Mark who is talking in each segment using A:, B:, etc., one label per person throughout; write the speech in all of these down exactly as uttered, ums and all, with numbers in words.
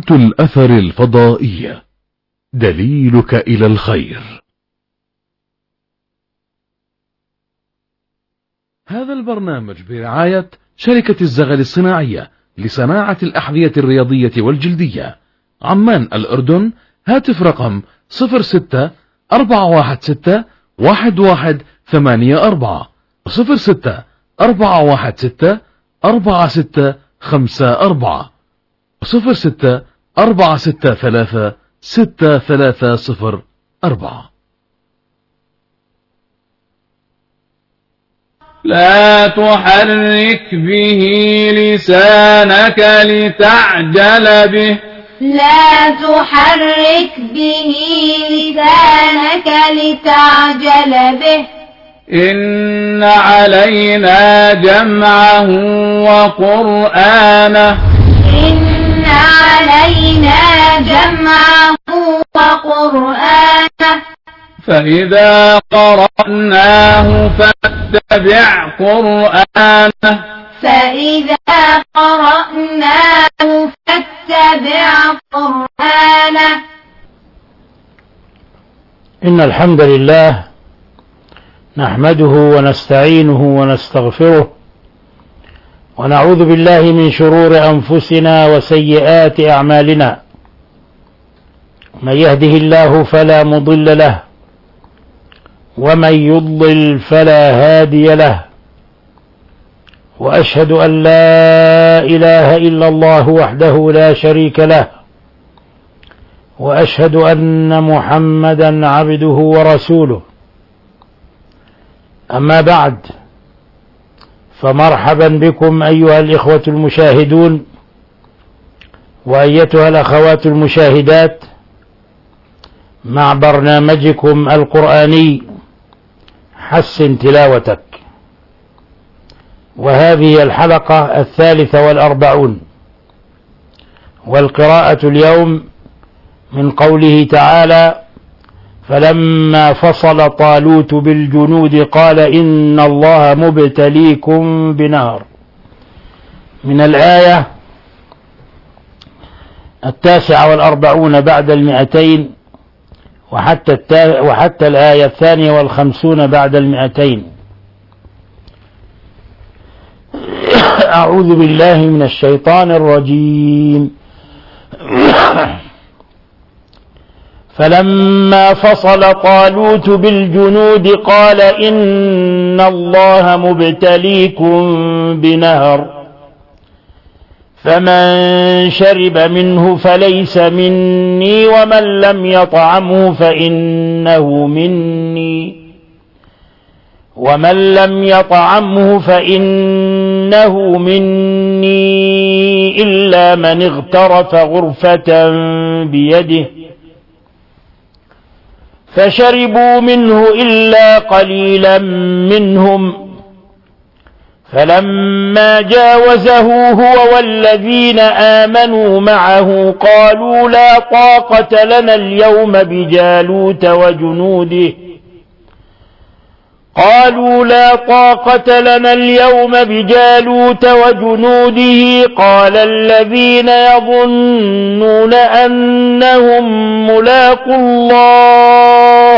A: قناة الأثر الفضائية، دليلك إلى الخير. هذا البرنامج برعاية شركة الزغل الصناعية لصناعة الأحذية الرياضية والجلدية، عمان الأردن. هاتف رقم صفر ستة أربعة واحد ستة واحد واحد ثمانية أربعة صفر ستة أربعة واحد ستة أربعة ستة خمسة أربعة صفر ستة أربعة ستة ثلاثة ستة ثلاثة صفر أربعة.
B: لا تحرك به لسانك لتعجل به
C: لا تحرك به لسانك لتعجل به
B: إن علينا جمعه وقرآنه
C: إن علينا جمعه وقرآنه
B: فإذا قرأناه فاتبع قرآنه
C: فإذا قرأناه فاتبع قرآنه.
D: إن الحمد لله نحمده ونستعينه ونستغفره ونعوذ بالله من شرور أنفسنا وسيئات أعمالنا. من يهده الله فلا مضل له ومن يضلل فلا هادي له، وأشهد أن لا إله إلا الله وحده لا شريك له، وأشهد أن محمدا عبده ورسوله. أما بعد، فمرحبا بكم أيها الإخوة المشاهدون وأيتها الأخوات المشاهدات مع برنامجكم القرآني حسن تلاوتك، وهذه الحلقة الثالثة والأربعون، والقراءة اليوم من قوله تعالى: فلما فصل طالوت بالجنود قال إن الله مبتليكم بنار، من الآية التاسعة والأربعون بعد المئتين وحتى, التا... وحتى الآية الثانية والخمسون بعد المئتين. أعوذ بالله من الشيطان الرجيم. فلما فصل طالوت بالجنود قال إن الله مبتليكم بنهر فمن شرب منه فليس مني ومن لم يطعمه فإنه مني ومن لم يطعمه فإنه مني إلا من اغترف غرفة بيده فشربوا منه إلا قليلا منهم. فلما جاوزه هو والذين آمنوا معه قالوا لا طاقة لنا اليوم بجالوت وجنوده قالوا لا طاقة لنا اليوم بجالوت وجنوده قال الذين يظنون أنهم ملاقو الله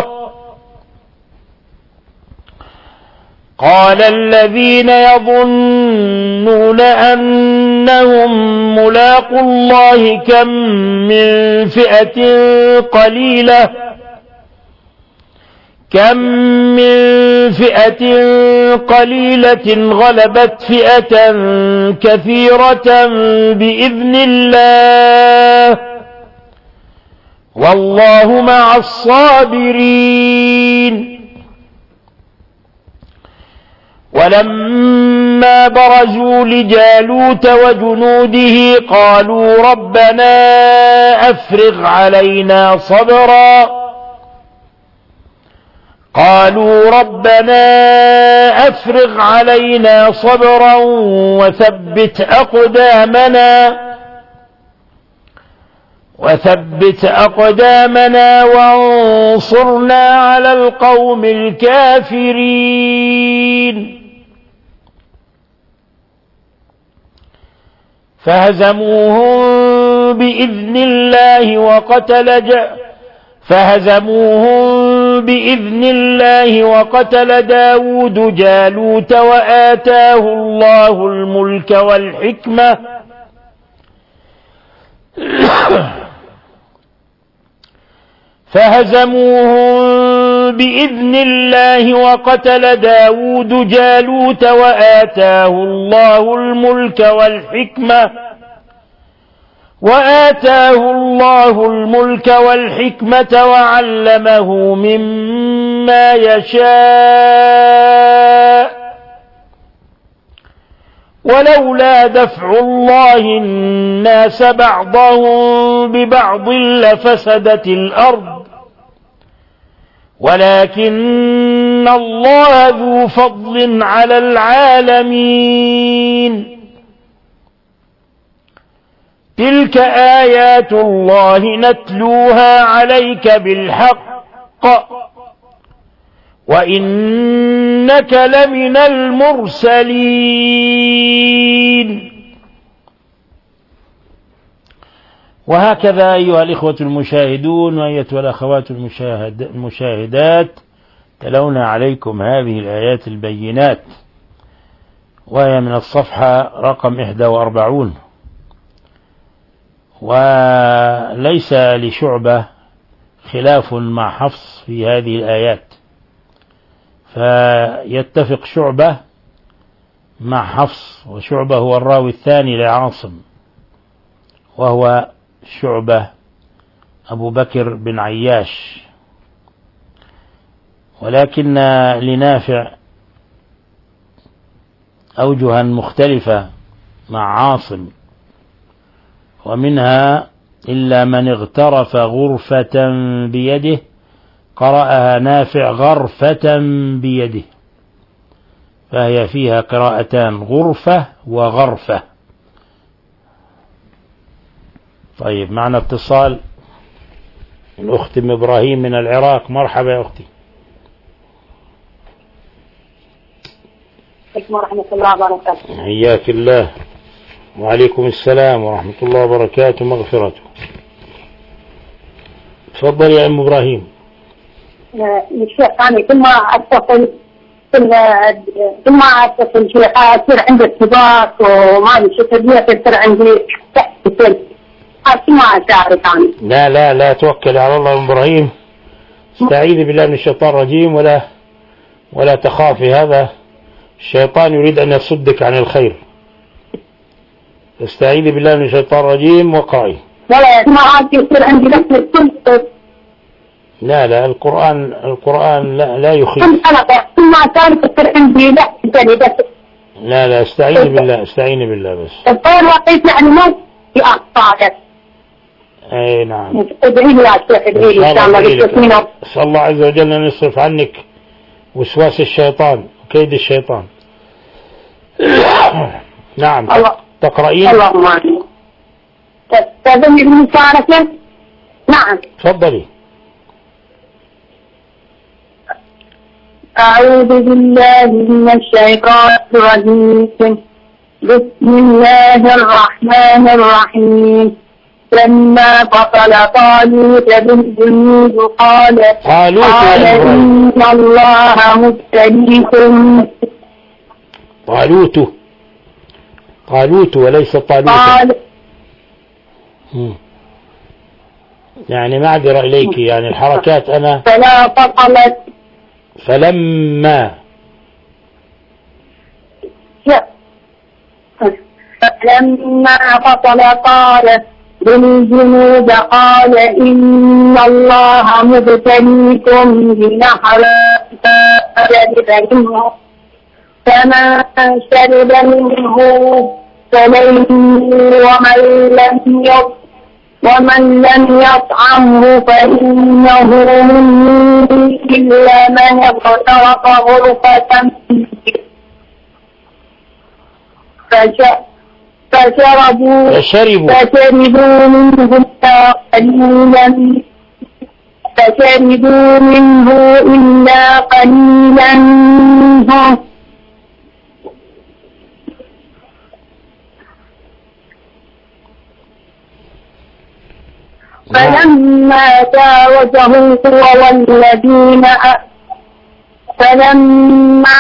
D: قال الذين يظنون أنهم ملاقو الله كم من فئة قليلة كم من فئة قليلة غلبت فئة كثيرة بإذن الله والله مع الصابرين. ولما برزوا لجالوت وجنوده قالوا ربنا أفرغ علينا صبرا قالوا ربنا أفرغ علينا صبرا وثبت أقدامنا وثبت أقدامنا وانصرنا على القوم الكافرين. فهزموهم بإذن الله وقتل ج... فهزموهم بإذن الله وقتل داود جالوت وآتاه الله الملك والحكمة فهزموهم بإذن الله وقتل داود جالوت وآتاه الله الملك والحكمة وآتاه الله الملك والحكمة وعلمه مما يشاء ولولا دفع الله الناس بعضهم ببعض لفسدت الأرض ولكن الله ذو فضل على العالمين تلك آيات الله نتلوها عليك بالحق وإنك لمن المرسلين. وهكذا أيها الإخوة المشاهدون وأيتها الأخوات المشاهد المشاهدات تلونا عليكم هذه الآيات البينات وهي من الصفحة رقم إحدى وأربعون. وليس لشعبة خلاف مع حفص في هذه الآيات، فيتفق شعبة مع حفص، وشعبة هو الراوي الثاني لعاصم وهو شعبة أبو بكر بن عياش، ولكن لنافع أوجها مختلفة مع عاصم، ومنها إلا من اغترف غرفة بيده قرأها نافع غرفة بيده، فهي فيها قراءتان غرفة وغرفة. طيب معنا اتصال الأخت أم إبراهيم من العراق. مرحبا يا أختي.
E: عليكم ورحمة الله وبركاته.
D: حياك الله. وعليكم السلام ورحمة الله وبركاته ومغفرته. تفضل يا أم إبراهيم.
E: الشيخ أنا كل ما أتصل كل كل ما أتصل شيخ أصير عندي ارتباط وما أدري شو تبيه تصير عندي تحسن كل ما أشعر ثاني.
D: لا لا لا توكل على الله يا أم إبراهيم. استعيذي بالله من الشيطان الرجيم ولا ولا تخافي، هذا الشيطان يريد أن يصدك عن الخير. استعيذي بالله من الشيطان الرجيم وقعي.
E: ولا ما عاد يصير عندي نفس كل
D: لا لا القرآن القرآن لا لا يخيف.
E: كل حلقة كل ما كانت تصير عندي لا تاني بس.
D: لا لا استعيني بالله استعيني بالله بس.
E: الطير وقيت يعني ما في أخطاء.
D: أي نعم.
E: ادعي لي يا شيخ ادعي لي إن شاء الله بالتسليم.
D: أسأل الله عز وجل أن يصرف عنك وسواس الشيطان وكيد الشيطان. نعم.
E: الله.
D: تقرأين؟
E: اللهم آمين. تستاذني بالمشاركة؟ نعم.
D: تفضلي.
E: أعوذ بالله من الشيطان الرجيم. بسم الله الرحمن الرحيم. لما فصل طالوت بالجنود قال قال إن الله مبتليكم.
D: طالوت طالوت وليس طالوت.
E: قال
D: يعني معذرة إليك، يعني الحركات أنا
E: فلا فصلت
D: فلما
E: فلما فصل طالوت بالجنود قال إن الله مبتليكم بنهر فشرب منه فمن شرب منه فليس ومن لم يطعمه ومن لم يطعمه فإنه مني إلا من اغترف غرفة فشربوا
D: فشربوا
E: فشربوا منه قليلا فشربوا منه إلا قليلا منه فلما جاوزه هو والذين فلما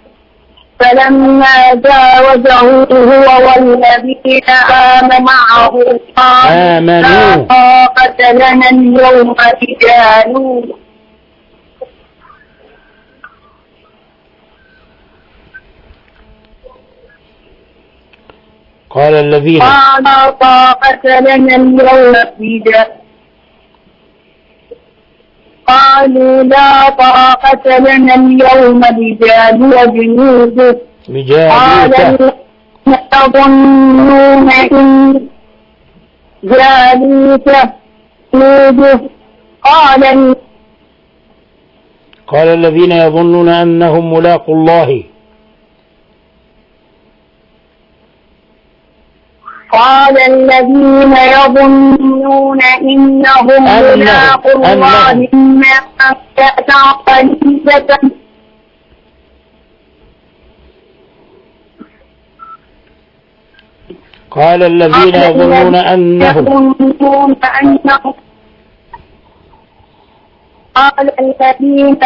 E: فلما جاوزه هو والذين آمنوا معه قالوا لا طاقة لنا اليوم بجالوت
D: قال الذين
E: قال لا طاقة لنا اليوم بجالوت قالوا لا طاقة لنا اليوم بجالوت وجنوده قال تظنون إن جالوت جنوده قال
D: قال الذين يظنون أنهم ملاقوا الله
E: قال الذين يظنون إنهم ملاقوا الله ما قليلة
D: قال الذين يظنون أنهم
E: قال الذين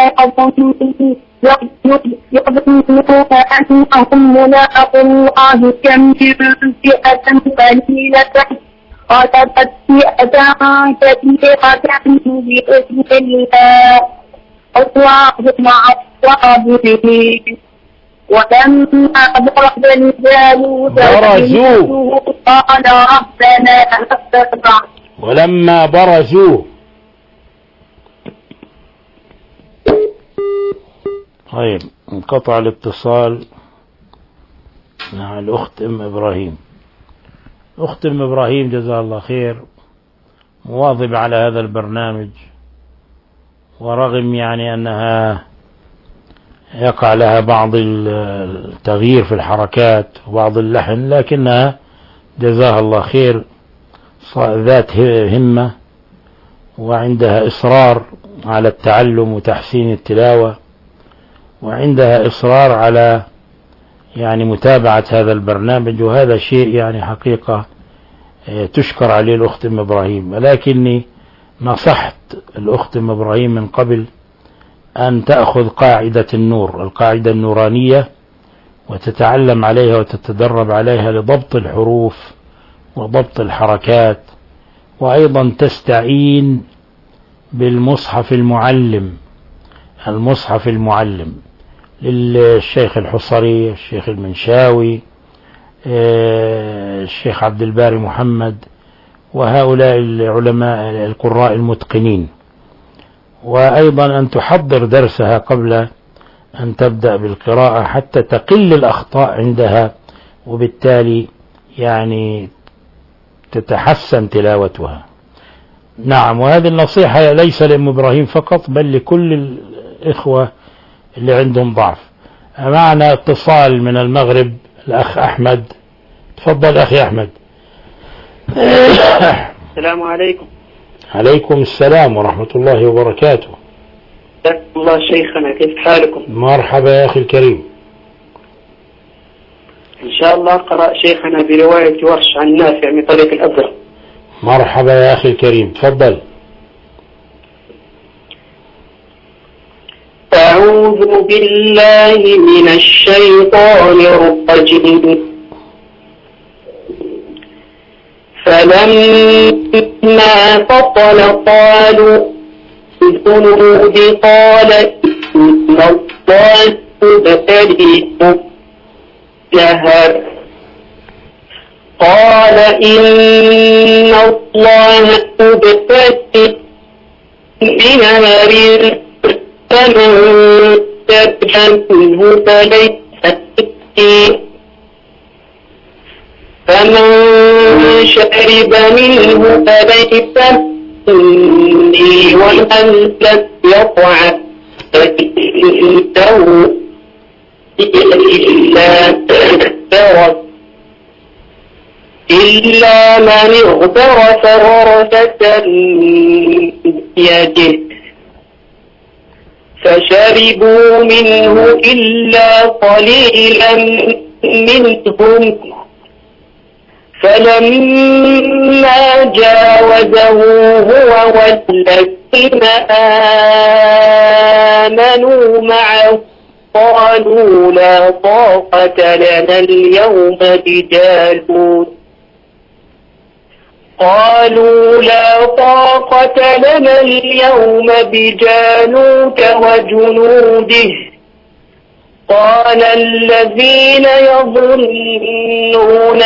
E: يظنون أنهم ملاقوا الله كم من فئة قليلة غلبت فئة كثيرة بإذن الله والله مع الصابرين ولما برز لجالوت
D: برزوا
E: قال ربنا أفرغ
D: ولما برزوا طيب انقطع الاتصال مع الأخت أم إبراهيم. أخت أم إبراهيم جزاها الله خير مواظبة على هذا البرنامج، ورغم يعني أنها يقع لها بعض التغيير في الحركات وبعض اللحن، لكنها جزاها الله خير ذات همة وعندها إصرار على التعلم وتحسين التلاوة، وعندها إصرار على يعني متابعة هذا البرنامج، وهذا شيء يعني حقيقة تشكر عليه الأخت أم إبراهيم. ولكني نصحت الأخت أم إبراهيم من قبل أن تأخذ قاعدة النور، القاعدة النورانية، وتتعلم عليها وتتدرب عليها لضبط الحروف وضبط الحركات، وأيضا تستعين بالمصحف المعلم المصحف المعلم للشيخ الحصري، الشيخ المنشاوي، الشيخ عبد الباري محمد، وهؤلاء العلماء القراء المتقنين. وأيضا أن تحضر درسها قبل أن تبدأ بالقراءة حتى تقل الأخطاء عندها، وبالتالي يعني تتحسن تلاوتها. نعم، وهذه النصيحة ليس لأم إبراهيم فقط بل لكل الإخوة اللي عندهم ضعف. معنا اتصال من المغرب الأخ أحمد. تفضل أخي أحمد.
F: السلام عليكم.
D: عليكم السلام ورحمة الله وبركاته.
F: جزاكم الله شيخنا، كيف حالكم؟
D: مرحبا يا أخي الكريم.
F: إن شاء الله قرأ شيخنا برواية ورش عن نافع من طريق الأزرق.
D: مرحبا يا أخي الكريم، تفضل.
F: أعوذ بالله من الشيطان الرجيم. فلما فصل قالوا الذنوب قال إن الله مبتليكم جهر قال إن الله مبتليكم بنهر فمن شرب منه فليس فمن شرب منه فليس مني ومن لم يطعم فإنه إلا اغترف إلا من اغترف غرفة بيده فشربوا منه إلا قليلا منهم فلما جاوزه هو والذين آمنوا معه قالوا لا طاقة لنا اليوم بجالوت قالوا لا طاقة لنا اليوم بجالوت وجنوده قال الذين يظنون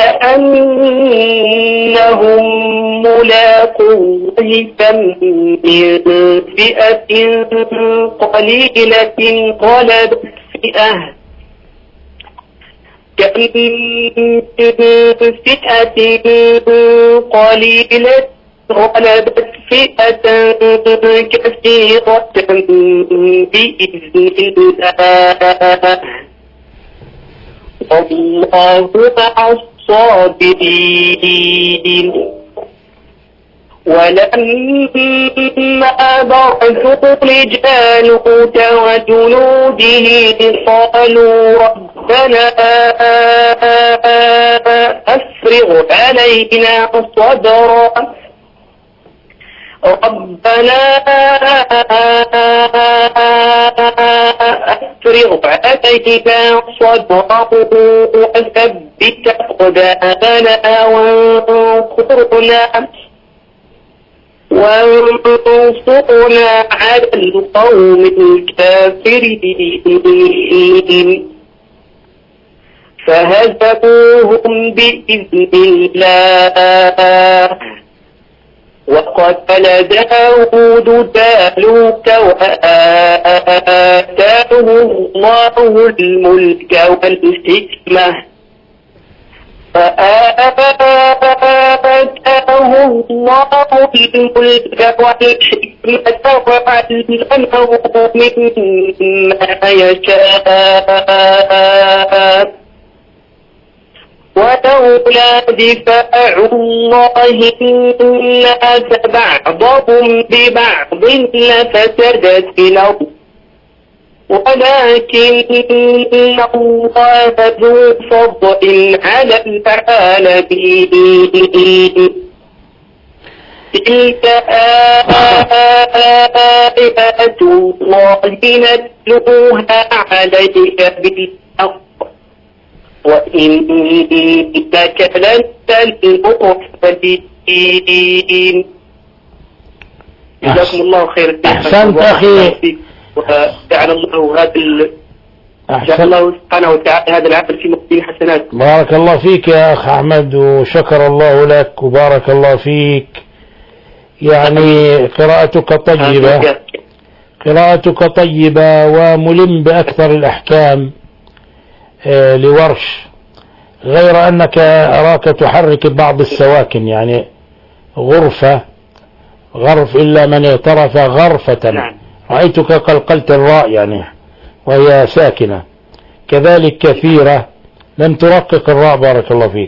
F: أنهم ملاقو الله كم من فئة قليلة غلبت فئة كم من فئة قليلة غلبت فئة كثيرة بإذن الله والله مع الصابرين. ولما برزوا لجالوت وجنوده قالوا ربنا أفرغ علينا صبرا ربنا أفرغ علينا صبرا وثبت أقدامنا وانصرنا وانصرنا على القوم الكافرين فهزموهم بإذن الله وقتل داود جالوت وآتاه الله الملك والحكمة فآتاه الله الملك والحكمة وعلمه مما يشاء ولولا دفاع الله الناس بعضهم ببعض لفسدت الأرض ولكن الله ذو فضل على العالمين. تلك آيات الله نتلوها عليك بالحق وإنك لنت المرسلين. جزاكم الله خير.
D: أحسنت أخي
F: وجعل الله هذا جعل الله سبحانه وتعالى هذا العمل في مقدم حسنات.
D: بارك الله فيك يا أخ أحمد وشكر الله لك وبارك الله فيك. يعني قراءتك طيبة قراءتك طيبة وملم بأكثر الأحكام لورش، غير أنك أراك تحرك بعض السواكن، يعني غرفة غرف إلا من اغترف غرفة. نعم. رأيتك قلقلت الراء يعني وهي ساكنة، كذلك كثيرة لم ترقق الراء بارك الله فيك.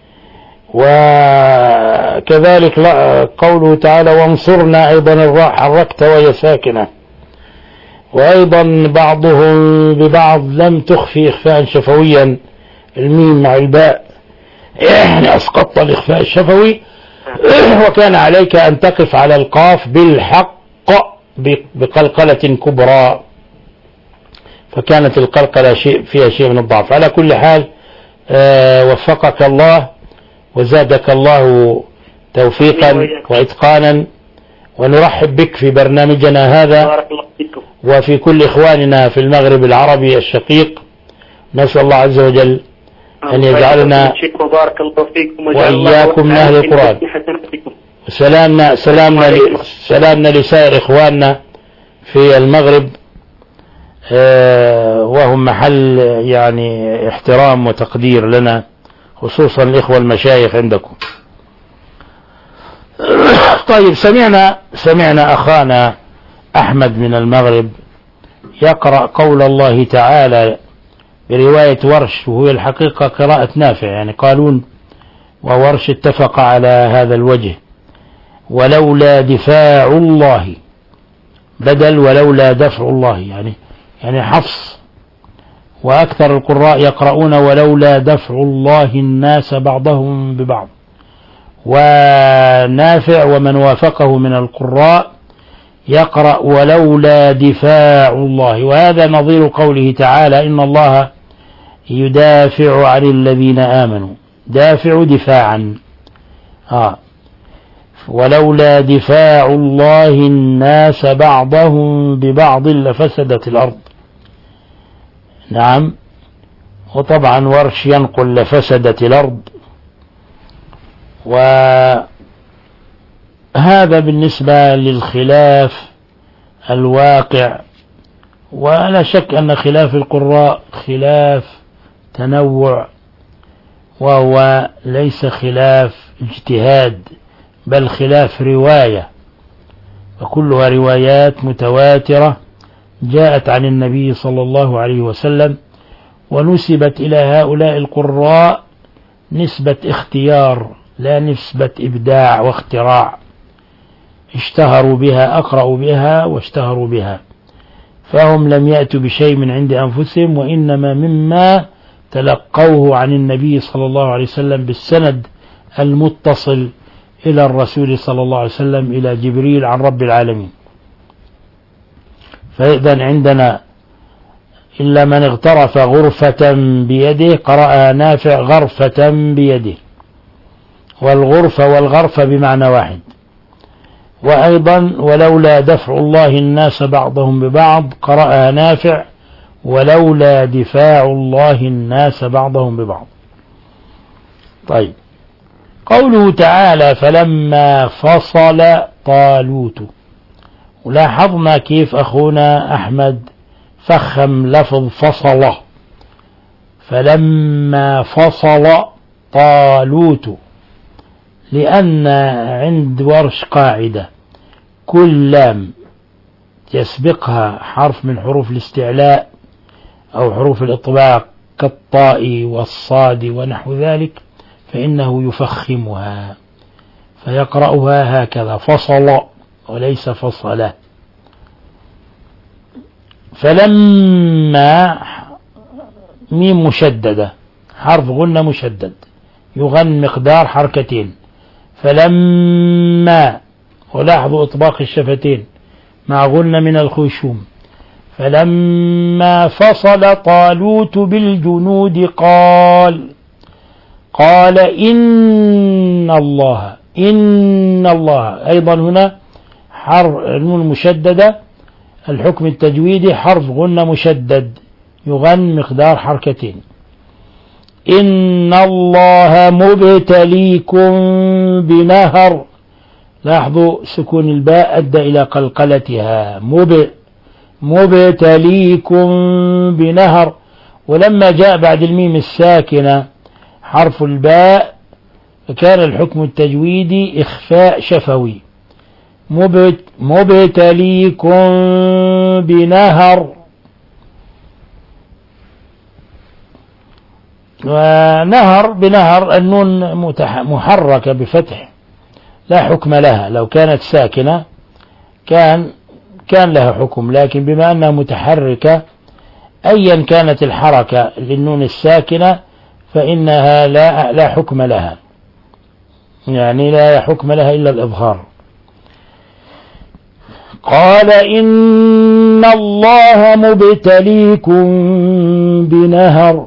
D: وكذلك قوله تعالى وانصرنا أيضا الراء حركت وهي ساكنة، وأيضا بعضهم ببعض لم تخفي إخفاء شفويا الميم مع الباء، يعني أسقطت الإخفاء الشفوي وكان عليك أن تقف على القاف بالحق بقلقلة كبرى، فكانت القلقلة شيء فيها شيء من الضعف. على كل حال وفقك الله وزادك الله توفيقا وإتقانا، ونرحب بك في برنامجنا هذا وفي كل إخواننا في المغرب العربي الشقيق. نسأل الله عز وجل أن يجعلنا وإياكم من أهل القرآن. سلامنا سلامنا سلامنا لسائر إخواننا في المغرب وهم محل يعني احترام وتقدير لنا، خصوصا الإخوة المشايخ عندكم. طيب، سمعنا سمعنا أخانا أحمد من المغرب يقرأ قول الله تعالى برواية ورش، وهو الحقيقة قراءة نافع، يعني قالون وورش اتفق على هذا الوجه. ولولا دفاع الله بدل ولولا دفع الله، يعني يعني حفص وأكثر القراء يقرؤون ولولا دفع الله الناس بعضهم ببعض. ونافع ومن وافقه من القراء يقرأ ولولا دفاع الله، وهذا نظير قوله تعالى إن الله يدافع عن الذين آمنوا، دافع دفاعا. آه. ولولا دفاع الله الناس بعضهم ببعض لفسدت الأرض. نعم. وطبعا ورش ينقل لفسدت الأرض. وهذا بالنسبة للخلاف الواقع، ولا شك أن خلاف القراء خلاف تنوع، وهو ليس خلاف اجتهاد بل خلاف رواية، وكلها روايات متواترة جاءت عن النبي صلى الله عليه وسلم، ونسبت إلى هؤلاء القراء نسبة اختيار لا نسبة إبداع واختراع، اشتهروا بها، أقرأوا بها واشتهروا بها، فهم لم يأتوا بشيء من عند أنفسهم، وإنما مما تلقوه عن النبي صلى الله عليه وسلم بالسند المتصل إلى الرسول صلى الله عليه وسلم إلى جبريل عن رب العالمين. فإذا عندنا إلا من اغترف غرفة بيده قرأ نافع غرفة بيده، والغرفة والغرفة بمعنى واحد. وأيضا ولولا دفع الله الناس بعضهم ببعض قرأ نافع ولولا دفاع الله الناس بعضهم ببعض. طيب، قوله تعالى فلما فصل طالوت، ولاحظنا كيف أخونا أحمد فخم لفظ فصله، فلما فصل طالوت، لأن عند ورش قاعدة كل لام يسبقها حرف من حروف الاستعلاء أو حروف الإطباق كالطاء والصاد ونحو ذلك فإنه يفخمها فيقرأها هكذا فصل وليس فصل. فلما ميم مشددة حرف غنة مشدد يغن مقدار حركتين، فلما، ولاحظوا إطباق الشفتين مع غنة من الخيشوم، فلما فصل طالوت بالجنود قال قال إن الله إن الله. أيضا هنا حرف نون مشددة، الحكم التجويدي حرف غنة مشدد يغن مقدار حركتين. إن الله مبتليكم بنهر، لاحظوا سكون الباء أدى إلى قلقلتها، مب مبتليكم بنهر، ولما جاء بعد الميم الساكنة حرف الباء فكان الحكم التجويدي إخفاء شفوي، مبتليكم بنهر. ونهر بنهر النون محركة بفتح لا حكم لها، لو كانت ساكنة كان كان لها حكم، لكن بما أنها متحركة أيا كانت الحركة للنون الساكنة فإنها لا لا حكم لها، يعني لا حكم لها إلا الإظهار. قال إن الله مبتليكم بنهر.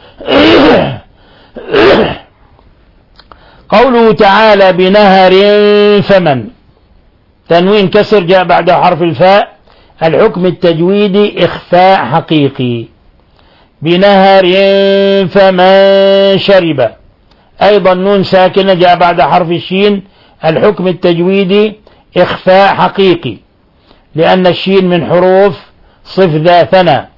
D: قوله تعالى بنهر فمن، تنوين كسر جاء بعد حرف الفاء، الحكم التجويدي إخفاء حقيقي، بنهر فمن شرب. أيضا نون ساكنة جاء بعد حرف الشين، الحكم التجويدي إخفاء حقيقي، لأن الشين من حروف صف ذا ثنى.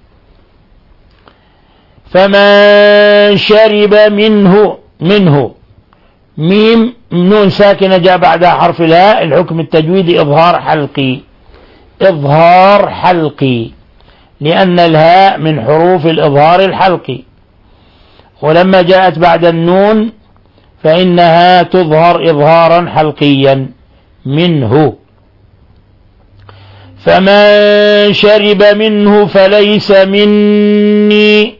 D: فمن شرب منه منه ميم نون ساكنة جاء بعدها حرف الهاء، الحكم التجويدي إظهار حلقي، إظهار حلقي، لأن الهاء من حروف الإظهار الحلقي، ولما جاءت بعد النون فإنها تظهر إظهارا حلقيا منه. فمن شرب منه فليس مني،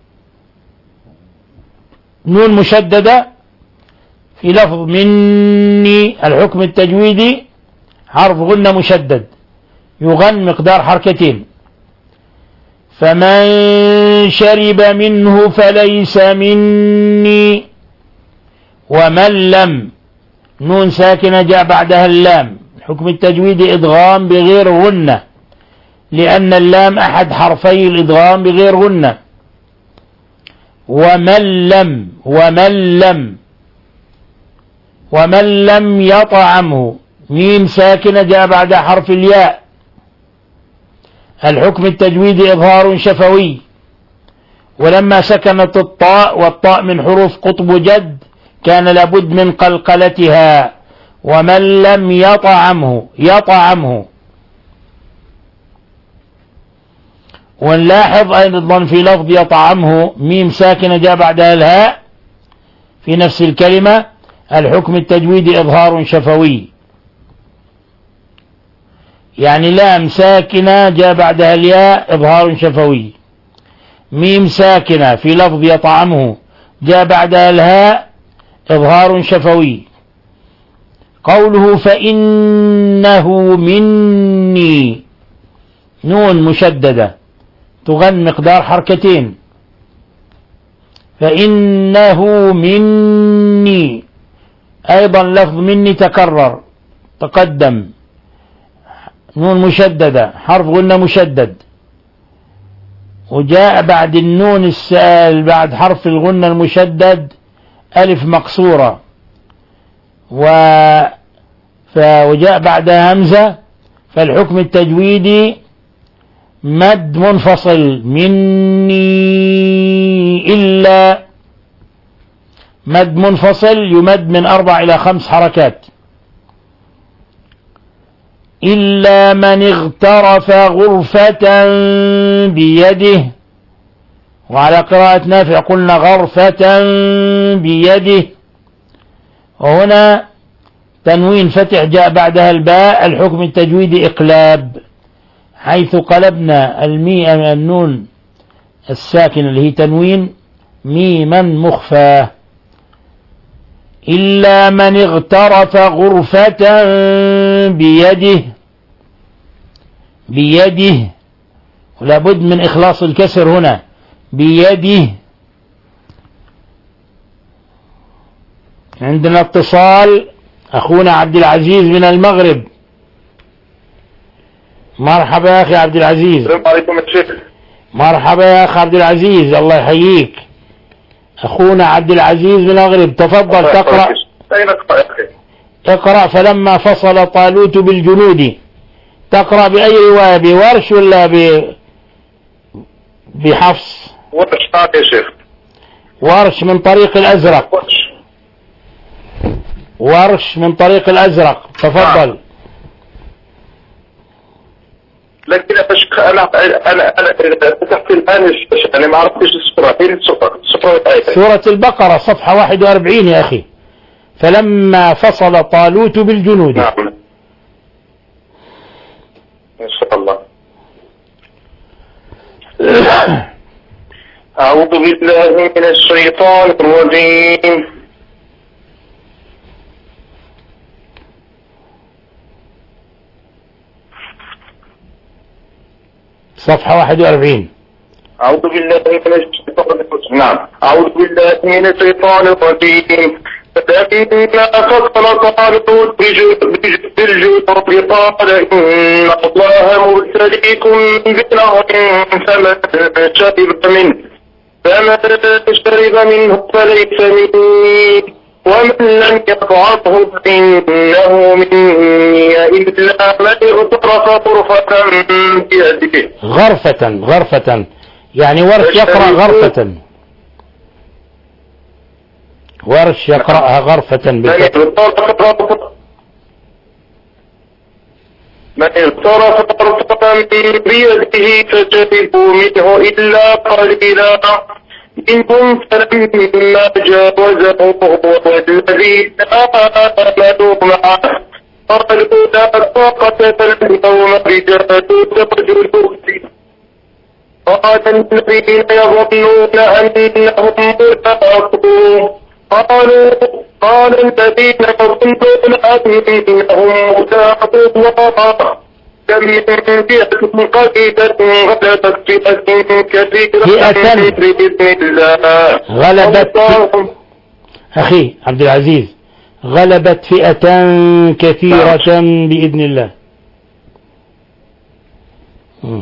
D: نون مشددة في لفظ مني، الحكم التجويدي حرف غنة مشدد يغن مقدار حركتين. فمن شرب منه فليس مني، ومن لم، نون ساكنة جاء بعدها اللام، الحكم التجويدي إدغام بغير غنة، لأن اللام أحد حرفي الإدغام بغير غنة. ومن لم ومن لم ومن لم يطعمه، ميم ساكنة جاء بعد حرف الياء، الحكم التجويدي إظهار شفوي، ولما سكنت الطاء والطاء من حروف قطب جد كان لابد من قلقلتها. ومن لم يطعمه يطعمه. ونلاحظ أيضا في لفظ يطعمه ميم ساكنة جاء بعدها الهاء في نفس الكلمة، الحكم التجويدي إظهار شفوي، يعني لام ساكنة جاء بعدها الياء إظهار شفوي، ميم ساكنة في لفظ يطعمه جاء بعدها الهاء إظهار شفوي. قوله فإنه مني، نون مشددة تغن مقدار حركتين. فإنه مني، أيضا لفظ مني تكرر تقدم، نون مشددة حرف غنة مشدد، وجاء بعد النون السائل بعد حرف الغنة المشدد ألف مقصورة، و وجاء بعدها همزة، فالحكم التجويدي مد منفصل، مني إلا، مد منفصل يمد من أربع إلى خمس حركات. إلا من اغترف غرفة بيده، وعلى قراءة نافع قلنا غرفة بيده، وهنا تنوين فتح جاء بعدها الباء، الحكم التجويدي إقلاب، حيث قلبنا المي النون الساكنة اللي هي تنوين ميما مخفاه. إلا من اغترف غرفة بيده، بيده، ولا بد من إخلاص الكسر هنا، بيده. عندنا اتصال، أخونا عبد العزيز من المغرب. مرحبا يا أخي عبد العزيز.
G: السلام عليكم يا شيخ.
D: مرحبا يا أخي عبد العزيز، الله يحييك. أخونا عبد العزيز من المغرب، تفضل تقرأ.
G: أين أقرأ يا أخي؟
D: اقرأ فلما فصل طالوت بالجنود. تقرأ بأي رواية، بورش ولا ب... بحفص؟
G: ورش يا شيخ.
D: ورش من طريق الأزرق.
G: ورش.
D: ورش من طريق الأزرق، تفضل.
G: لكن أنا أنا أنا فتحت الآن الشاشة، أنا ما عرفتش السورة، فين السورة؟ السورة
D: سورة البقرة صفحة واحد وأربعين يا أخي. فلما فصل طالوت بالجنود.
G: نعم إن شاء الله. أعوذ بالله من الشيطان الرجيم.
D: صفحة واحد وأربعين.
G: أعوذ بالله من الشيطان الرجيم. نعم أعوذ بالله من الشيطان الرجيم. فلما فصل طالوت بالجنود قال إن الله مبتليكم بنهر فمن شرب منه فمن شرب منه فليس مني ومن لم يطعمه فإنه مني إلا من اغترف غرفة بيده.
D: غرفة غرفة يعني ورش يقرأ غرفة، ورش يقرأها غرفة بالكتب.
G: من اغترف غرفة بيده فشربوا منه إلا قليلا منهم فلما جاوزه والذين آمنوا معه قالوا لا قتل اليوم رجال وجنود قال الذين يظنون أنهم ملاقوه قالوا قال الذين يظنون أنهم ملاقو الله كم من فئة قليلة غلبت فئة كثيرة بإذن الله
D: غلبت أخي عبد العزيز غلبت فئة كثيرة بإذن الله. م.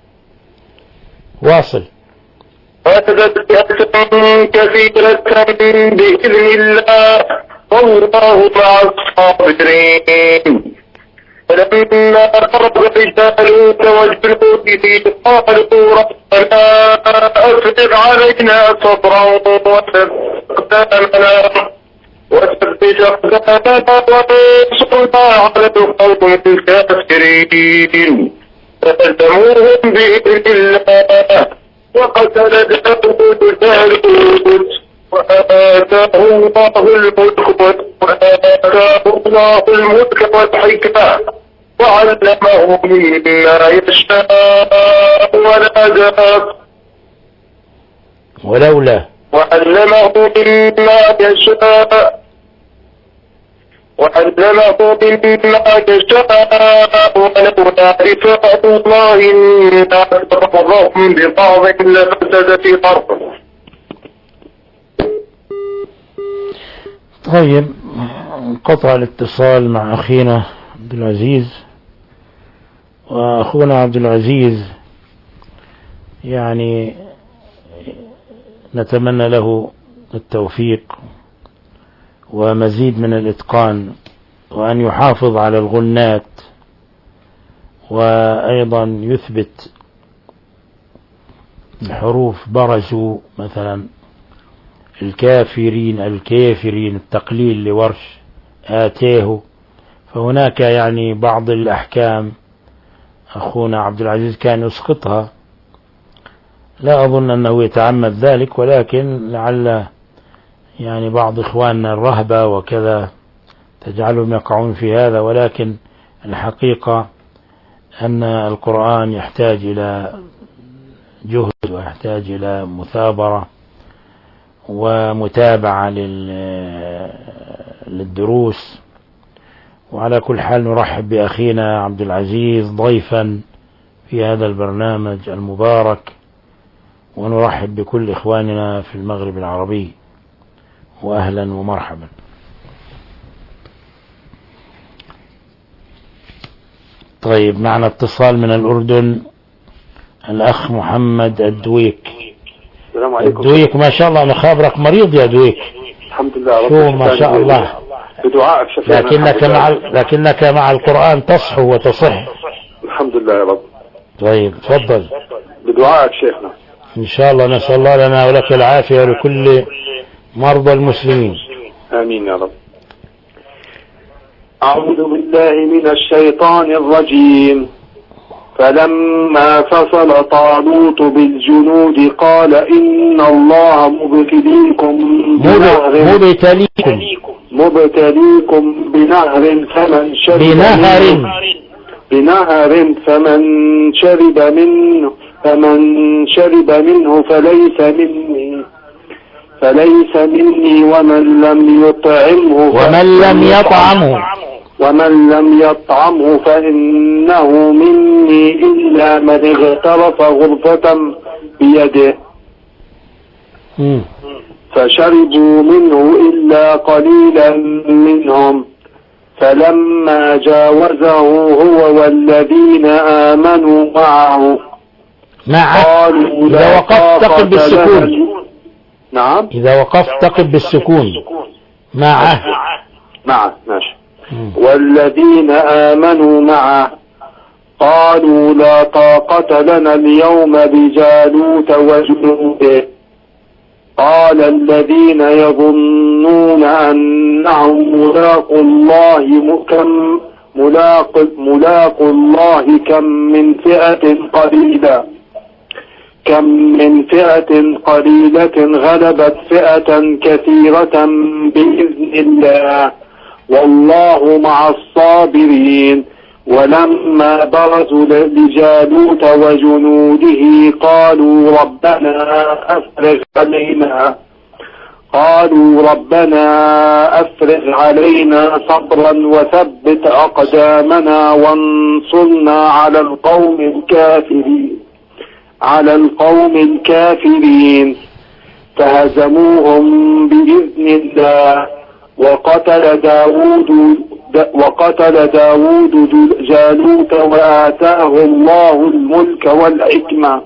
D: واصل.
G: غلبت فئة كثيرة بإذن الله والله مع الصابرين. فلما خرج رجال وجنوده قالوا ربنا أفرغ علينا صبرا وثبت وثبت أقدامنا وانصرنا على القوم الكافرين فهزموهم بإذن الله وقتل داود جالوت وآتاه الله الملك وآتاه الله الملك والحكمة وعلمه مما يشاء وناداه
D: ولولا
G: وعلمه مما يشاء وعلمه مما يشاء ولولا رفاق الله الناس بعضهم ببعض لفسدت الأرض.
D: طيب انقطع الاتصال مع أخينا عبد العزيز، وأخونا عبد العزيز يعني نتمنى له التوفيق ومزيد من الإتقان وأن يحافظ على الغنات وأيضا يثبت الحروف برزوا مثلا الكافرين الكافرين التقليل لورش آتيه، فهناك يعني بعض الأحكام أخونا عبد العزيز كان يسقطها، لا أظن أنه يتعمد ذلك، ولكن لعل يعني بعض إخواننا الرهبة وكذا تجعلهم يقعون في هذا، ولكن الحقيقة أن القرآن يحتاج إلى جهد ويحتاج إلى مثابرة ومتابعة للدروس. وعلى كل حال نرحب بأخينا عبد العزيز ضيفا في هذا البرنامج المبارك، ونرحب بكل إخواننا في المغرب العربي، وأهلا ومرحبا. طيب معنا اتصال من الأردن، الأخ محمد الدويك.
H: السلام عليكم.
D: الدويك ما شاء الله، أنا خابرك مريض يا دويك.
H: الحمد لله.
D: شو ما شاء الله.
H: بدعائك شفينا.
D: لكنك مع لكنك مع القرآن تصحو وتصح.
H: الحمد لله يا رب.
D: طيب تفضل.
H: بدعائك شيخنا.
D: إن شاء الله نسأل الله لنا ولك العافية ولكل مرضى المسلمين.
H: آمين يا رب. أعوذ بالله من الشيطان الرجيم. فلما فصل طالوت بالجنود قال إن الله مبتليكم بنهر
D: مبتليكم
H: مبتليكم بنهر فمن شرب
D: بنهر
H: منه بنهر فمن شرب منه فمن شرب منه فليس مني فليس مني ومن لم يطعمه
D: ومن لم يطعمه
H: ومن لم يطعمه فإنه مني إلا من اغترف غرفة بيده.
D: م.
H: فشربوا منه إلا قليلا منهم. فلما جاوزه هو والذين آمنوا معه
D: معه
H: قالوا
D: إذا وقفت تقف بالسكون.
H: نعم
D: إذا وقفت تقف بالسكون. معه
H: معه ماشي. والذين آمنوا معه قالوا لا طاقة لنا اليوم بجالوت وجنوده. قال الذين يظنون أنهم ملاقوا الله كم ملاق ملاق الله كم من فئة قليلة كم من فئة قليلة غلبت فئة كثيرة بإذن الله والله مع الصابرين ولما برزوا لجالوت وجنوده قالوا ربنا أفرغ علينا قالوا ربنا أفرغ علينا صبرا وثبت أقدامنا وانصرنا على القوم الكافرين على القوم الكافرين فهزموهم بإذن الله وقتل داود وقتل داود جالوت وآتاه الله الملك والحكمة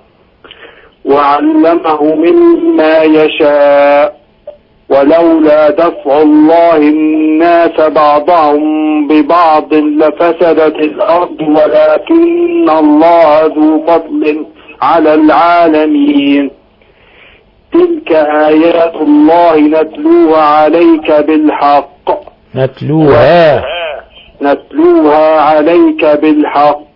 H: وعلمه مما يشاء ولولا دفع الله الناس بعضهم ببعض لفسدت الأرض ولكن الله ذو فضل على العالمين تلك آيات الله نتلوها عليك بالحق
D: نتلوها
H: نتلوها عليك بالحق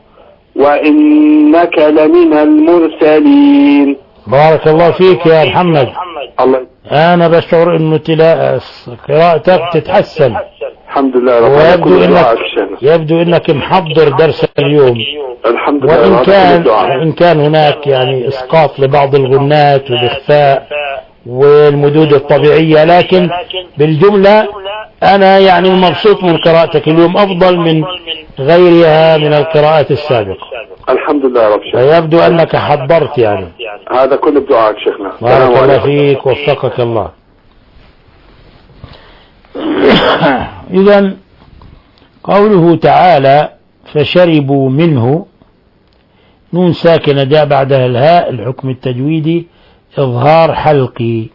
H: وإنك لمن المرسلين.
D: بارك الله فيك يا محمد.
H: الله
D: أنا بشعر إنه تلا قراءتك تتحسن
H: الحمد لله.
D: ويبدو إنك يبدو إنك محضر درس اليوم.
H: الحمد لله.
D: وإن كان إن كان هناك يعني إسقاط لبعض الغنات والإخفاء والمدود الطبيعية، لكن بالجملة أنا يعني مبسوط من قراءتك اليوم أفضل من غيرها من القراءات السابقة.
H: الحمد لله رب شيخ.
D: فيبدو أنك حضرت يعني.
H: هذا كله بدعائك شيخنا.
D: بارك الله فيك ووفقك الله. إذن قوله تعالى فشربوا منه، نون ساكنة جاء بعدها الهاء، الحكم التجويدي إظهار حلقي.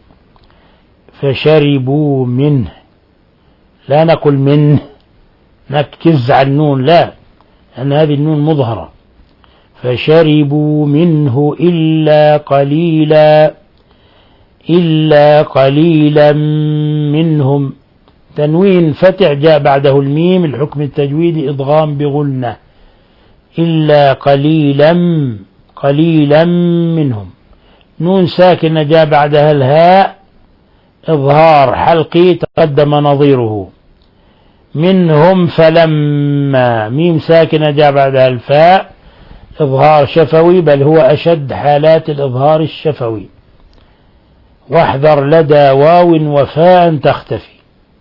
D: فشربوا منه، لا نقول منه نكز على النون، لا، لأن هذه النون مظهرة. فشربوا منه إلا قليلا، إلا قليلا منهم، تنوين فتح جاء بعده الميم، الحكم التجويدي إضغام بغنة. إلا قليلا قليلا منهم، نون ساكنة جاء بعدها الهاء، إظهار حلقي تقدم نظيره. منهم فلما، ميم ساكنة جاء بعدها الفاء، إظهار شفوي، بل هو أشد حالات الإظهار الشفوي. واحذر لدى واو وفاء تختفي.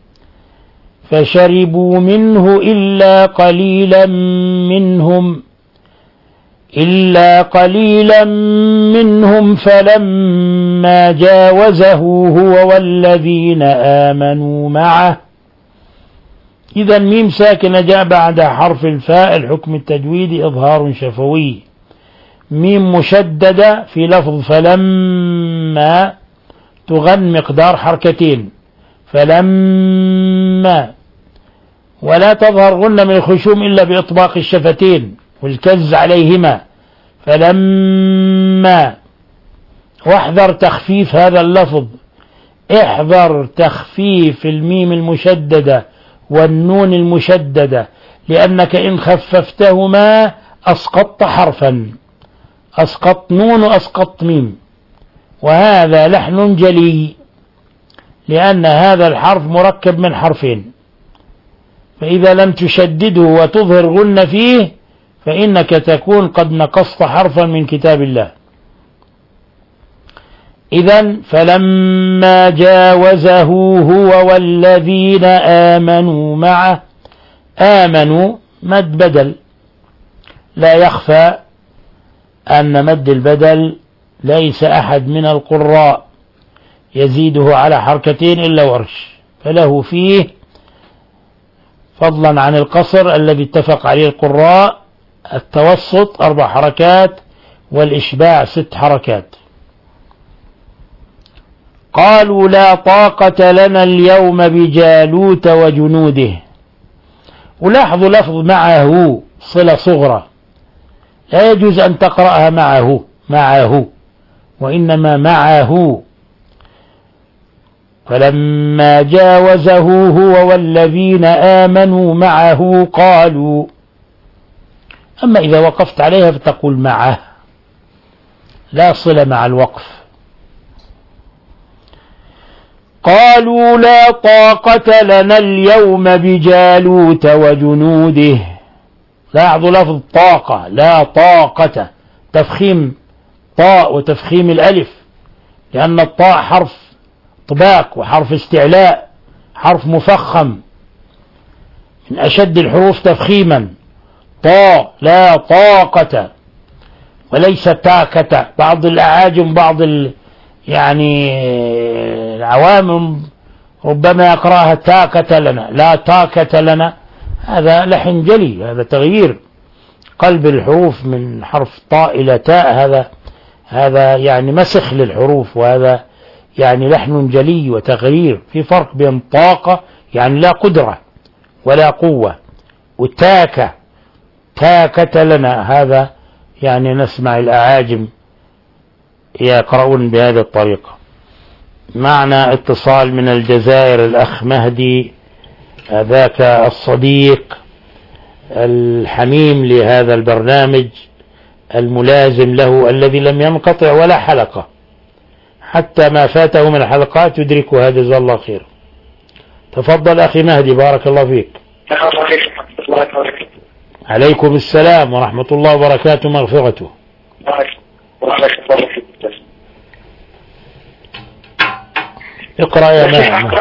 D: فشربوا منه إلا قليلا منهم، إلا قليلا منهم فلما جاوزه هو والذين آمنوا معه. إذا ميم ساكنة جاء بعد حرف الفاء، الحكم التجويدي إظهار شفوي. ميم مشددة في لفظ فلما تغن مقدار حركتين، فلما، ولا تظهر غنة من الخشوم إلا بإطباق الشفتين والكز عليهما. فلما، واحذر تخفيف هذا اللفظ، احذر تخفيف الميم المشددة والنون المشددة، لأنك إن خففتهما أسقطت حرفا، أسقط نون وأسقط ميم، وهذا لحن جلي، لأن هذا الحرف مركب من حرفين، فإذا لم تشدده وتظهر غن فيه فإنك تكون قد نقصت حرفا من كتاب الله. إذن فلما جاوزه هو والذين آمنوا معه، آمنوا مد بدل، لا يخفى أن مد البدل ليس أحد من القراء يزيده على حركتين إلا ورش، فله فيه فضلا عن القصر الذي اتفق عليه القراء التوسط أربع حركات والإشباع ست حركات. قالوا لا طاقة لنا اليوم بجالوت وجنوده. ولاحظوا لفظ معه صلة صغرى، لا يجوز أن تقرأها معه معه وإنما معه. فلما جاوزه هو والذين آمنوا معه قالوا، أما إذا وقفت عليها فتقول معه، لا صلة مع الوقف. قالوا لا طاقة لنا اليوم بجالوت وجنوده. لاحظوا لفظ طاقة، لا طاقة، تفخيم طاء وتفخيم الألف، لأن الطاء حرف طباق وحرف استعلاء، حرف مفخم من أشد الحروف تفخيما. طاء لا طاقة وليس تاكة. بعض الأعاجم بعض ال يعني العوام ربما يقرأها تاكة لنا، لا تاكة لنا، هذا لحن جلي، هذا تغيير قلب الحروف من حرف طاء إلى تاء، هذا هذا يعني مسخ للحروف، وهذا يعني لحن جلي وتغيير. في فرق بين طاقة يعني لا قدرة ولا قوة، وتاكة تاكة لنا، هذا يعني نسمع الأعاجم يقرؤون بهذه الطريقة. معنا اتصال من الجزائر، الأخ مهدي، ذاك الصديق الحميم لهذا البرنامج الملازم له الذي لم ينقطع ولا حلقة، حتى ما فاته من الحلقات يدركها، جزاه الله خير. تفضل أخي مهدي، بارك الله فيك. عليكم السلام ورحمة الله وبركاته مغفرته. اقرأ يا مهدي.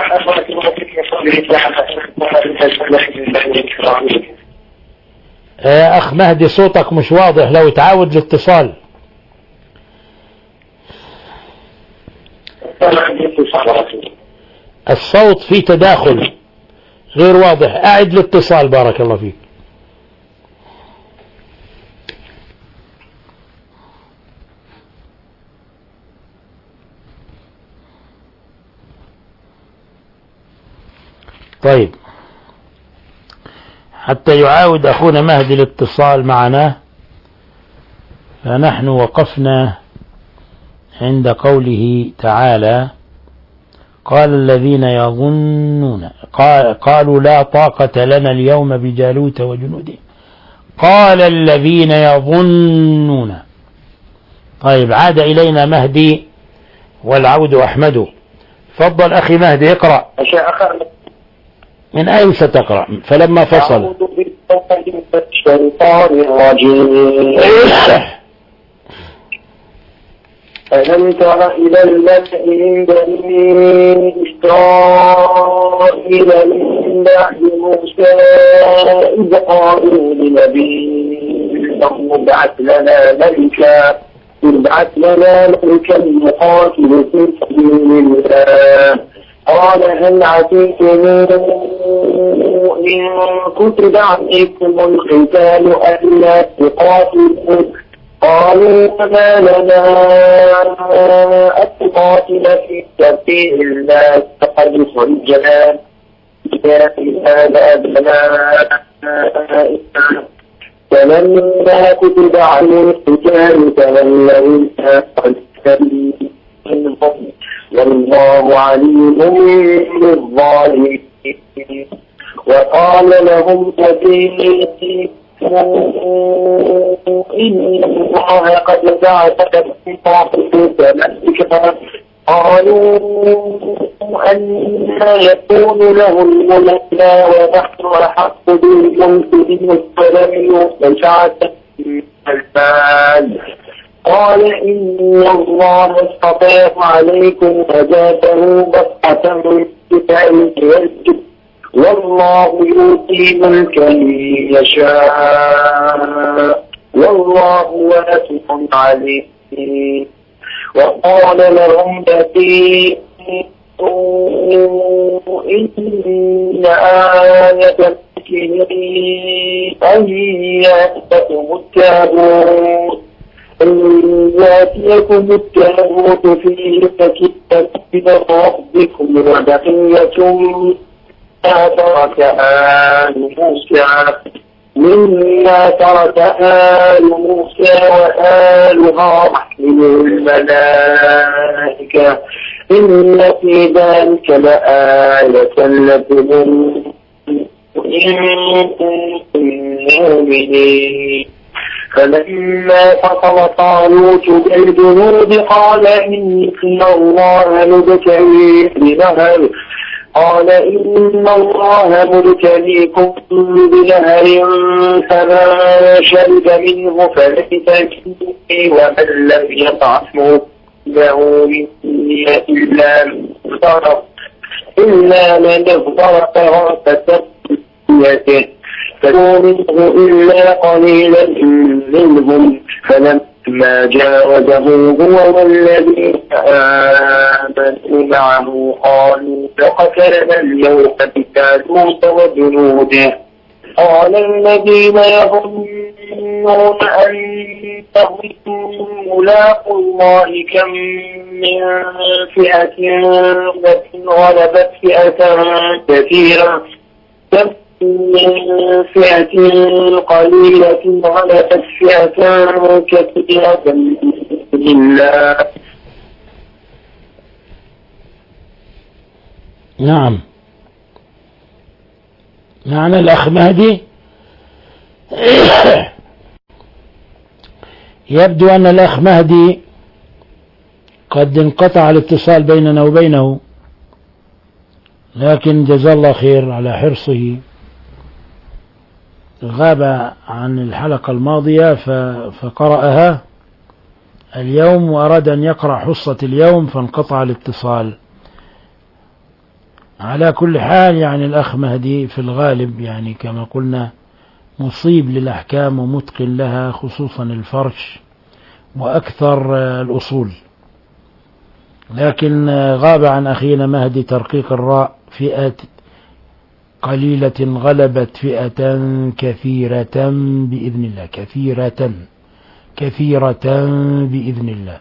D: أخ مهدي صوتك مش واضح، لو تعاود الاتصال. الصوت فيه تداخل غير واضح، أعد الاتصال بارك الله فيك. طيب، حتى يعاود أخونا مهدي الاتصال معنا، فنحن وقفنا عند قوله تعالى: قال الذين يظنون قال قالوا لا طاقة لنا اليوم بجالوت وجنوده. قال الذين يظنون. طيب، عاد إلينا مهدي والعود أحمد. تفضل أخي مهدي، اقرأ. من أين ستقرأ؟ فلما فصل.
I: أعوذ بالله من الشيطان الرجيم. ألم تر إلى الملأ من بني إسرائيل من بعد موسى إذ قالوا لنبي ابعث لنا ملكا ابعث لنا ملكا نقاتل في سبيل الله. قال هل عسيتم إن كتب عليكم القتال ألا تقاتلوا؟ قالوا وما لنا أن نقاتل في سبيل الله فقد خرجنا بنا فلما كتب عليهم القتال تولوا منهم والله عليم بالظالمين. وقال لهم نبيهم إن الله قد بعث لكم طاقة ملكا. قالوا أن يكون له الملك ونحن أحق بالملك منه ولم يؤت سعة من المال. قال إن الله اصطفاه عليكم وزاده بسطة من السماء والأرض والله يؤتي ملكا يشاء والله واسع عليم. وقال لهم نبيهم إن آية ملكه أن يأتكم التابوت أن يأتيكم التابوت فيه سكينة من ربكم وبقية مما ترك آل موسى مما ترك آل موسى وآل هارون الملائكة إن في ذلك لآية لكم إن كنتم مؤمنين. فلما فصل طالوت بالجنود قال إن الله مبتليكم بنهر قال إن الله مبتليكم بنهر فمن شرب منه فليس مني ومن لم يطعمه له مني إلا من ضرب إلا من اغترف غرفة بيده فكوا منه إلا قليلا منهم فلما جاوزه هو والذين آمنوا معه قالوا لقتلنا اليوم بجالوت وجنوده قال الذين يظنون أنهم ملاقوا الله كم من فئة غلبت فئة كثيرة كم من فئة قليلة غلبت فئة كثيرة بالله.
D: نعم. معنى الأخ مهدي يبدو أن الأخ مهدي قد انقطع الاتصال بيننا وبينه، لكن جزا الله خير على حرصه. غاب عن الحلقة الماضية فقرأها اليوم وأراد أن يقرأ حصة اليوم فانقطع الاتصال. على كل حال يعني الأخ مهدي في الغالب يعني كما قلنا مصيب للأحكام ومتقن لها، خصوصا الفرش وأكثر الأصول، لكن غاب عن أخينا مهدي ترقيق الراء فئة قليلة غلبت فئة كثيرة بإذن الله، كثيرة كثيرة بإذن الله.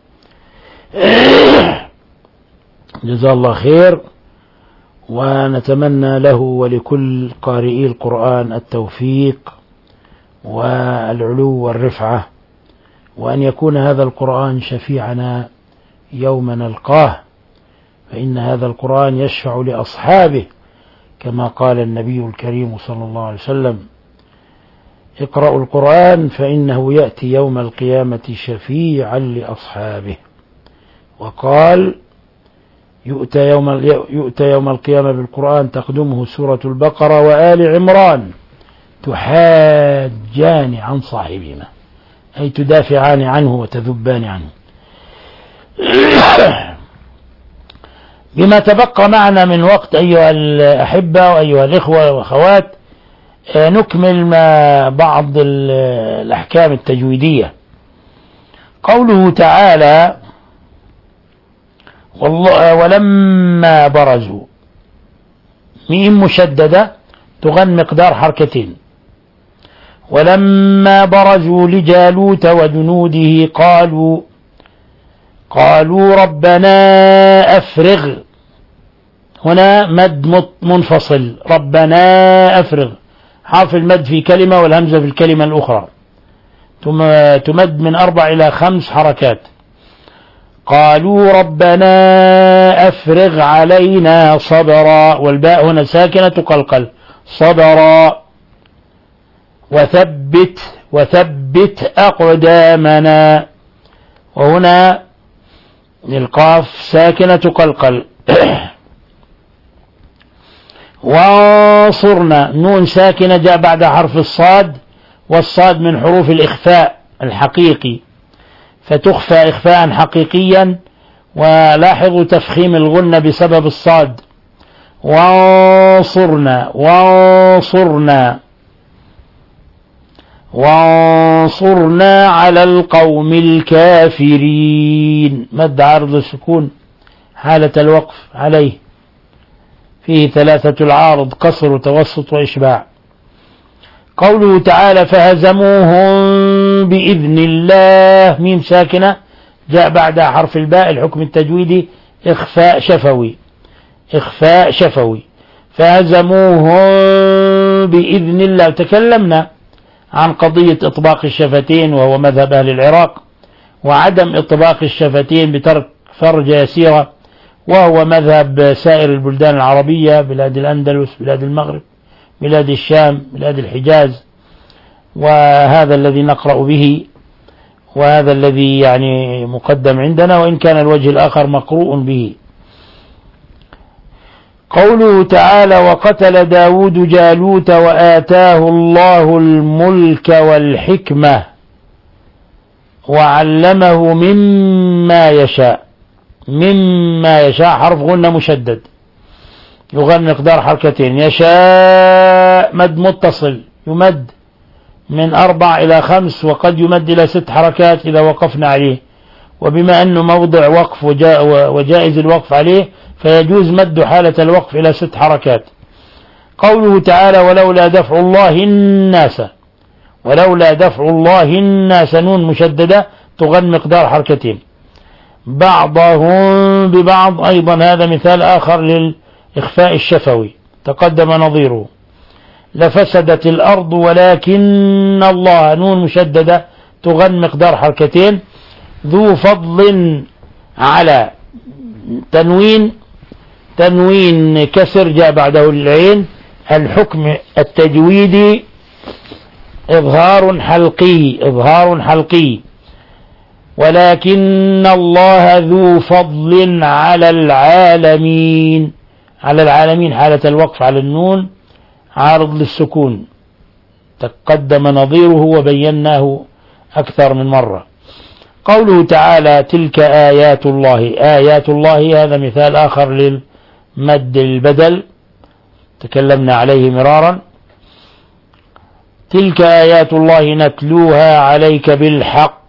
D: جزا الله خير، ونتمنى له ولكل قارئي القرآن التوفيق والعلو والرفعة، وأن يكون هذا القرآن شفيعنا يوم نلقاه، فإن هذا القرآن يشفع لأصحابه كما قال النبي الكريم صلى الله عليه وسلم: اقرأوا القرآن فإنه يأتي يوم القيامة شفيعا لأصحابه. وقال: يؤتى يوم, يؤتى يوم القيامة بالقرآن تقدمه سورة البقرة وآل عمران تحاجان عن صاحبهما، أي تدافعان عنه وتذبان عنه. بما تبقى معنا من وقت أيها الأحبة وأيها الإخوة والأخوات نكمل ما بعض الأحكام التجويدية. قوله تعالى: ولما برزوا، ميم مشددة تغن مقدار حركتين. ولما برزوا لجالوت وجنوده قالوا قالوا ربنا أفرغ، هنا مد منفصل، ربنا أفرغ، حرف المد في كلمة والهمزة في الكلمة الأخرى، ثم تمد من أربع إلى خمس حركات. قالوا ربنا أفرغ علينا صبرا، والباء هنا ساكنة تقلقل، صبرا، وثبت وثبت أقدامنا، وهنا القاف ساكنة تقلقل. وانصرنا، نون ساكنة جاء بعد حرف الصاد، والصاد من حروف الإخفاء الحقيقي فتخفى إخفاء حقيقيا، ولاحظوا تفخيم الغنة بسبب الصاد. وانصرنا وانصرنا وانصرنا على القوم الكافرين، مد عرض السكون حالة الوقف عليه، فيه ثلاثة العارض: قصر وتوسط وإشباع. قوله تعالى: فهزموهم بإذن الله، ميم ساكنة جاء بعدها حرف الباء، الحكم التجويدي إخفاء شفوي، إخفاء شفوي. فهزموهم بإذن الله. تكلمنا عن قضية إطباق الشفتين وهو مذهب أهل العراق، وعدم إطباق الشفتين بترك فرجة يسيرة وهو مذهب سائر البلدان العربية، بلاد الأندلس، بلاد المغرب، بلاد الشام، بلاد الحجاز، وهذا الذي نقرأ به، وهذا الذي يعني مقدم عندنا، وإن كان الوجه الآخر مقروء به. قوله تعالى وقتل داود جالوت وآتاه الله الملك والحكمة وعلمه مما يشاء. مما يشاء حرف غنة مشدد يغنى مقدار حركتين. يشاء مد متصل يمد من أربع إلى خمس وقد يمد إلى ست حركات إذا وقفنا عليه، وبما أنه موضع وقف وجائز الوقف عليه فيجوز مد حالة الوقف إلى ست حركات. قوله تعالى ولولا دفع الله الناس، ولولا دفع الله الناس نون مشددة تغن مقدار حركتين. بعضهم ببعض أيضا هذا مثال آخر للإخفاء الشفوي تقدم نظيره. لفسدت الأرض ولكن الله نون مشددة تغن مقدار حركتين. ذو فضل على تنوين تنوين كسر جاء بعده العين. الحكم التجويدي إظهار حلقي إظهار حلقي. ولكن الله ذو فضل على العالمين. على العالمين حالة الوقف على النون عارض للسكون تقدم نظيره وبيناه أكثر من مرة. قوله تعالى تلك آيات الله. آيات الله هذا مثال آخر للمد البدل تكلمنا عليه مرارا. تلك آيات الله نتلوها عليك بالحق.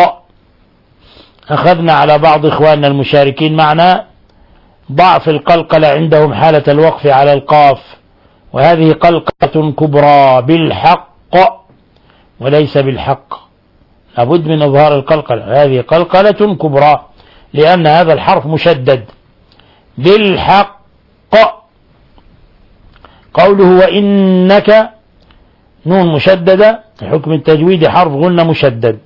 D: أخذنا على بعض إخواننا المشاركين معنا ضعف القلقلة عندهم حالة الوقف على القاف، وهذه قلقلة كبرى بالحق وليس بالحق، لابد من إظهار القلقلة. هذه قلقلة كبرى لأن هذا الحرف مشدد. بالحق. قوله وإنك نون مشددة حكم التجويد حرف غنة مشدد.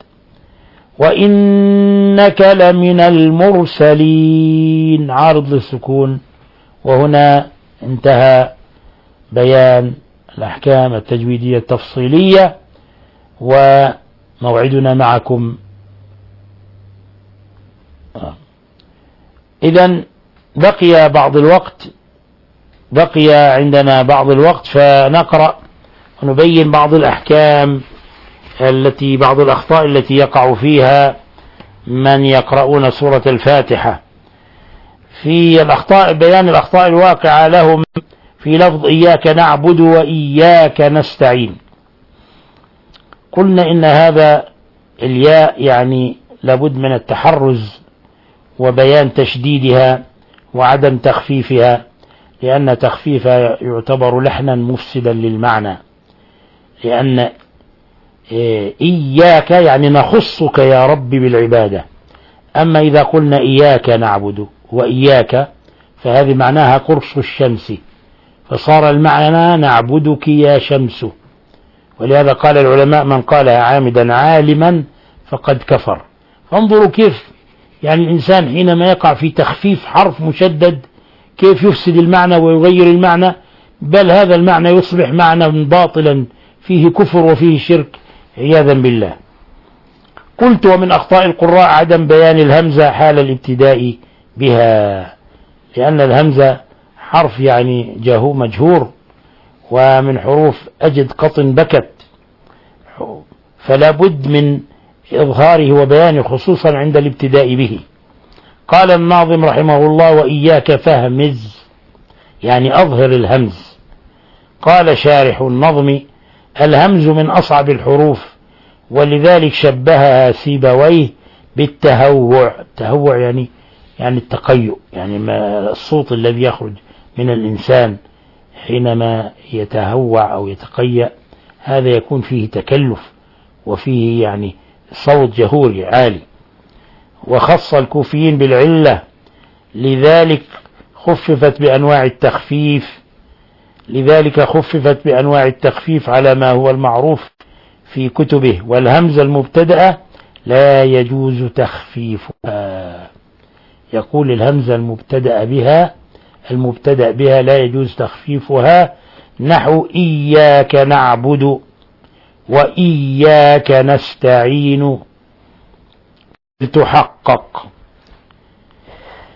D: وإنك لمن المرسلين عارض للسكون. وهنا انتهى بيان الأحكام التجويدية التفصيلية، وموعدنا معكم إذن بقي بعض الوقت بقي عندنا بعض الوقت فنقرأ ونبين بعض الأحكام التي بعض الأخطاء التي يقع فيها من يقرؤون سورة الفاتحة. في الأخطاء بيان الأخطاء الواقعة لهم في لفظ إياك نعبد وإياك نستعين. قلنا إن هذا الياء يعني لابد من التحرز وبيان تشديدها وعدم تخفيفها، لأن تخفيفها يعتبر لحنا مفسدا للمعنى. لأن إياك يعني نخصك يا رب بالعبادة، أما إذا قلنا إياك نعبد وإياك فهذه معناها قرص الشمس، فصار المعنى نعبدك يا شمس. ولهذا قال العلماء من قالها عامدا عالما فقد كفر. فانظروا كيف يعني الإنسان حينما يقع في تخفيف حرف مشدد كيف يفسد المعنى ويغير المعنى، بل هذا المعنى يصبح معنى باطلا فيه كفر وفيه شرك عياذا بالله. قلت ومن أخطاء القراء عدم بيان الهمزة حال الابتداء بها، لأن الهمزة حرف يعني جاهو مجهور ومن حروف أجد قطن بكت، فلا بد من إظهاره وبيانه خصوصا عند الابتداء به. قال الناظم رحمه الله وإياك فهمز يعني أظهر الهمز. قال شارح النظم الهمز من أصعب الحروف، ولذلك شبهها سيبويه بالتهوع. التهوع يعني يعني التقيؤ، يعني ما الصوت الذي يخرج من الإنسان حينما يتهوع أو يتقيأ هذا يكون فيه تكلف وفيه يعني صوت جهوري عالي. وخص الكوفيين بالعلة لذلك خففت بأنواع التخفيف لذلك خففت بأنواع التخفيف على ما هو المعروف في كتبه. والهمزة المبتدأة لا يجوز تخفيفها. يقول الهمزة المبتدأ بها المبتدأ بها لا يجوز تخفيفها، نحو إياك نعبد وإياك نستعين. تحقق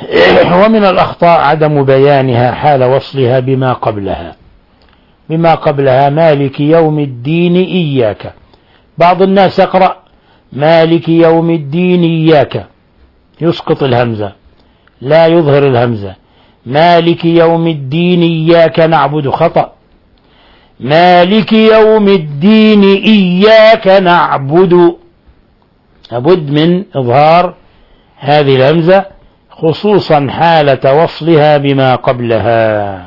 D: ومن الأخطاء عدم بيانها حال وصلها بما قبلها. بما قبلها مالك يوم الدين إياك، بعض الناس يقرأ مالك يوم الدين إياك، يسقط الهمزة، لا يظهر الهمزة. مالك يوم الدين إياك نعبد، خطأ. مالك يوم الدين إياك نعبد، لابد من إظهار هذه الهمزة خصوصا حالة وصلها بما قبلها.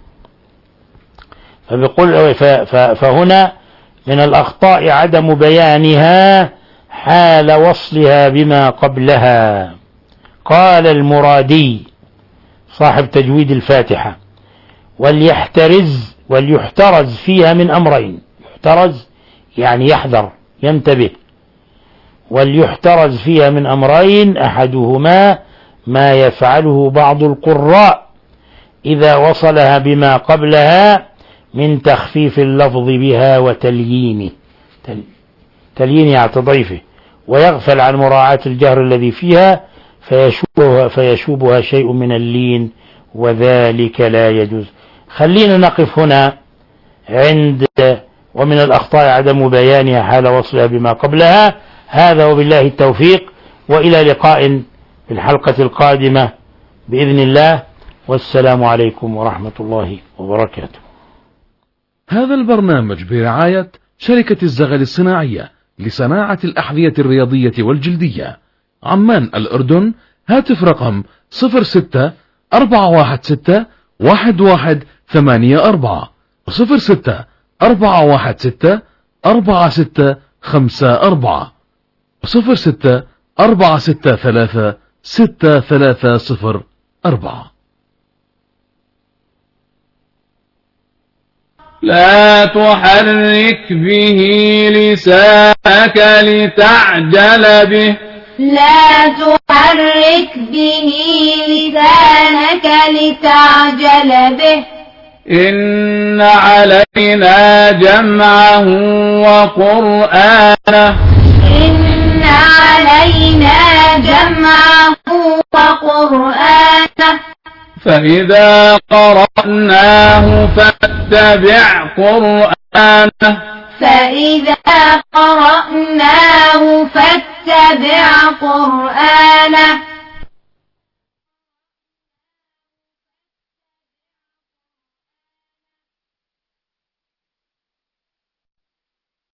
D: فبقول فهنا من الأخطاء عدم بيانها حال وصلها بما قبلها. قال المرادي صاحب تجويد الفاتحة: وليحترز وليحترز فيها من أمرين. يحترز يعني يحذر، ينتبه. وليحترز فيها من أمرين، أحدهما ما يفعله بعض القراء إذا وصلها بما قبلها من تخفيف اللفظ بها وتليينه، تليين يعني تضعيفه، ويغفل عن مراعاة الجهر الذي فيها فيشوبها, فيشوبها شيء من اللين، وذلك لا يجوز. خلينا نقف هنا عند ومن الأخطاء عدم بيانها حال وصلها بما قبلها. هذا وبالله التوفيق، وإلى لقاء في الحلقة القادمة بإذن الله، والسلام عليكم ورحمة الله وبركاته.
A: هذا البرنامج برعاية شركة الزغل الصناعية لصناعة الأحذية الرياضية والجلدية، عمان الأردن. هاتف رقم صفر ستة أربعة واحد ستة واحد واحد ثمانية أربعة صفر ستة أربعة واحد ستة أربعة ستة خمسة أربعة صفر ستة أربعة ستة ثلاثة ستة ثلاثة صفر أربعة.
B: لا تحرك به لسانك لتعجل به.
C: لا تحرك به لسانك لتعجل به.
B: إن علينا جمعه وقرآنه.
C: إن علينا جمعه وقرآنه.
B: فإذا قرأناه فاتبع قرآنه.
C: فإذا قرأناه فاتبع قرآنه.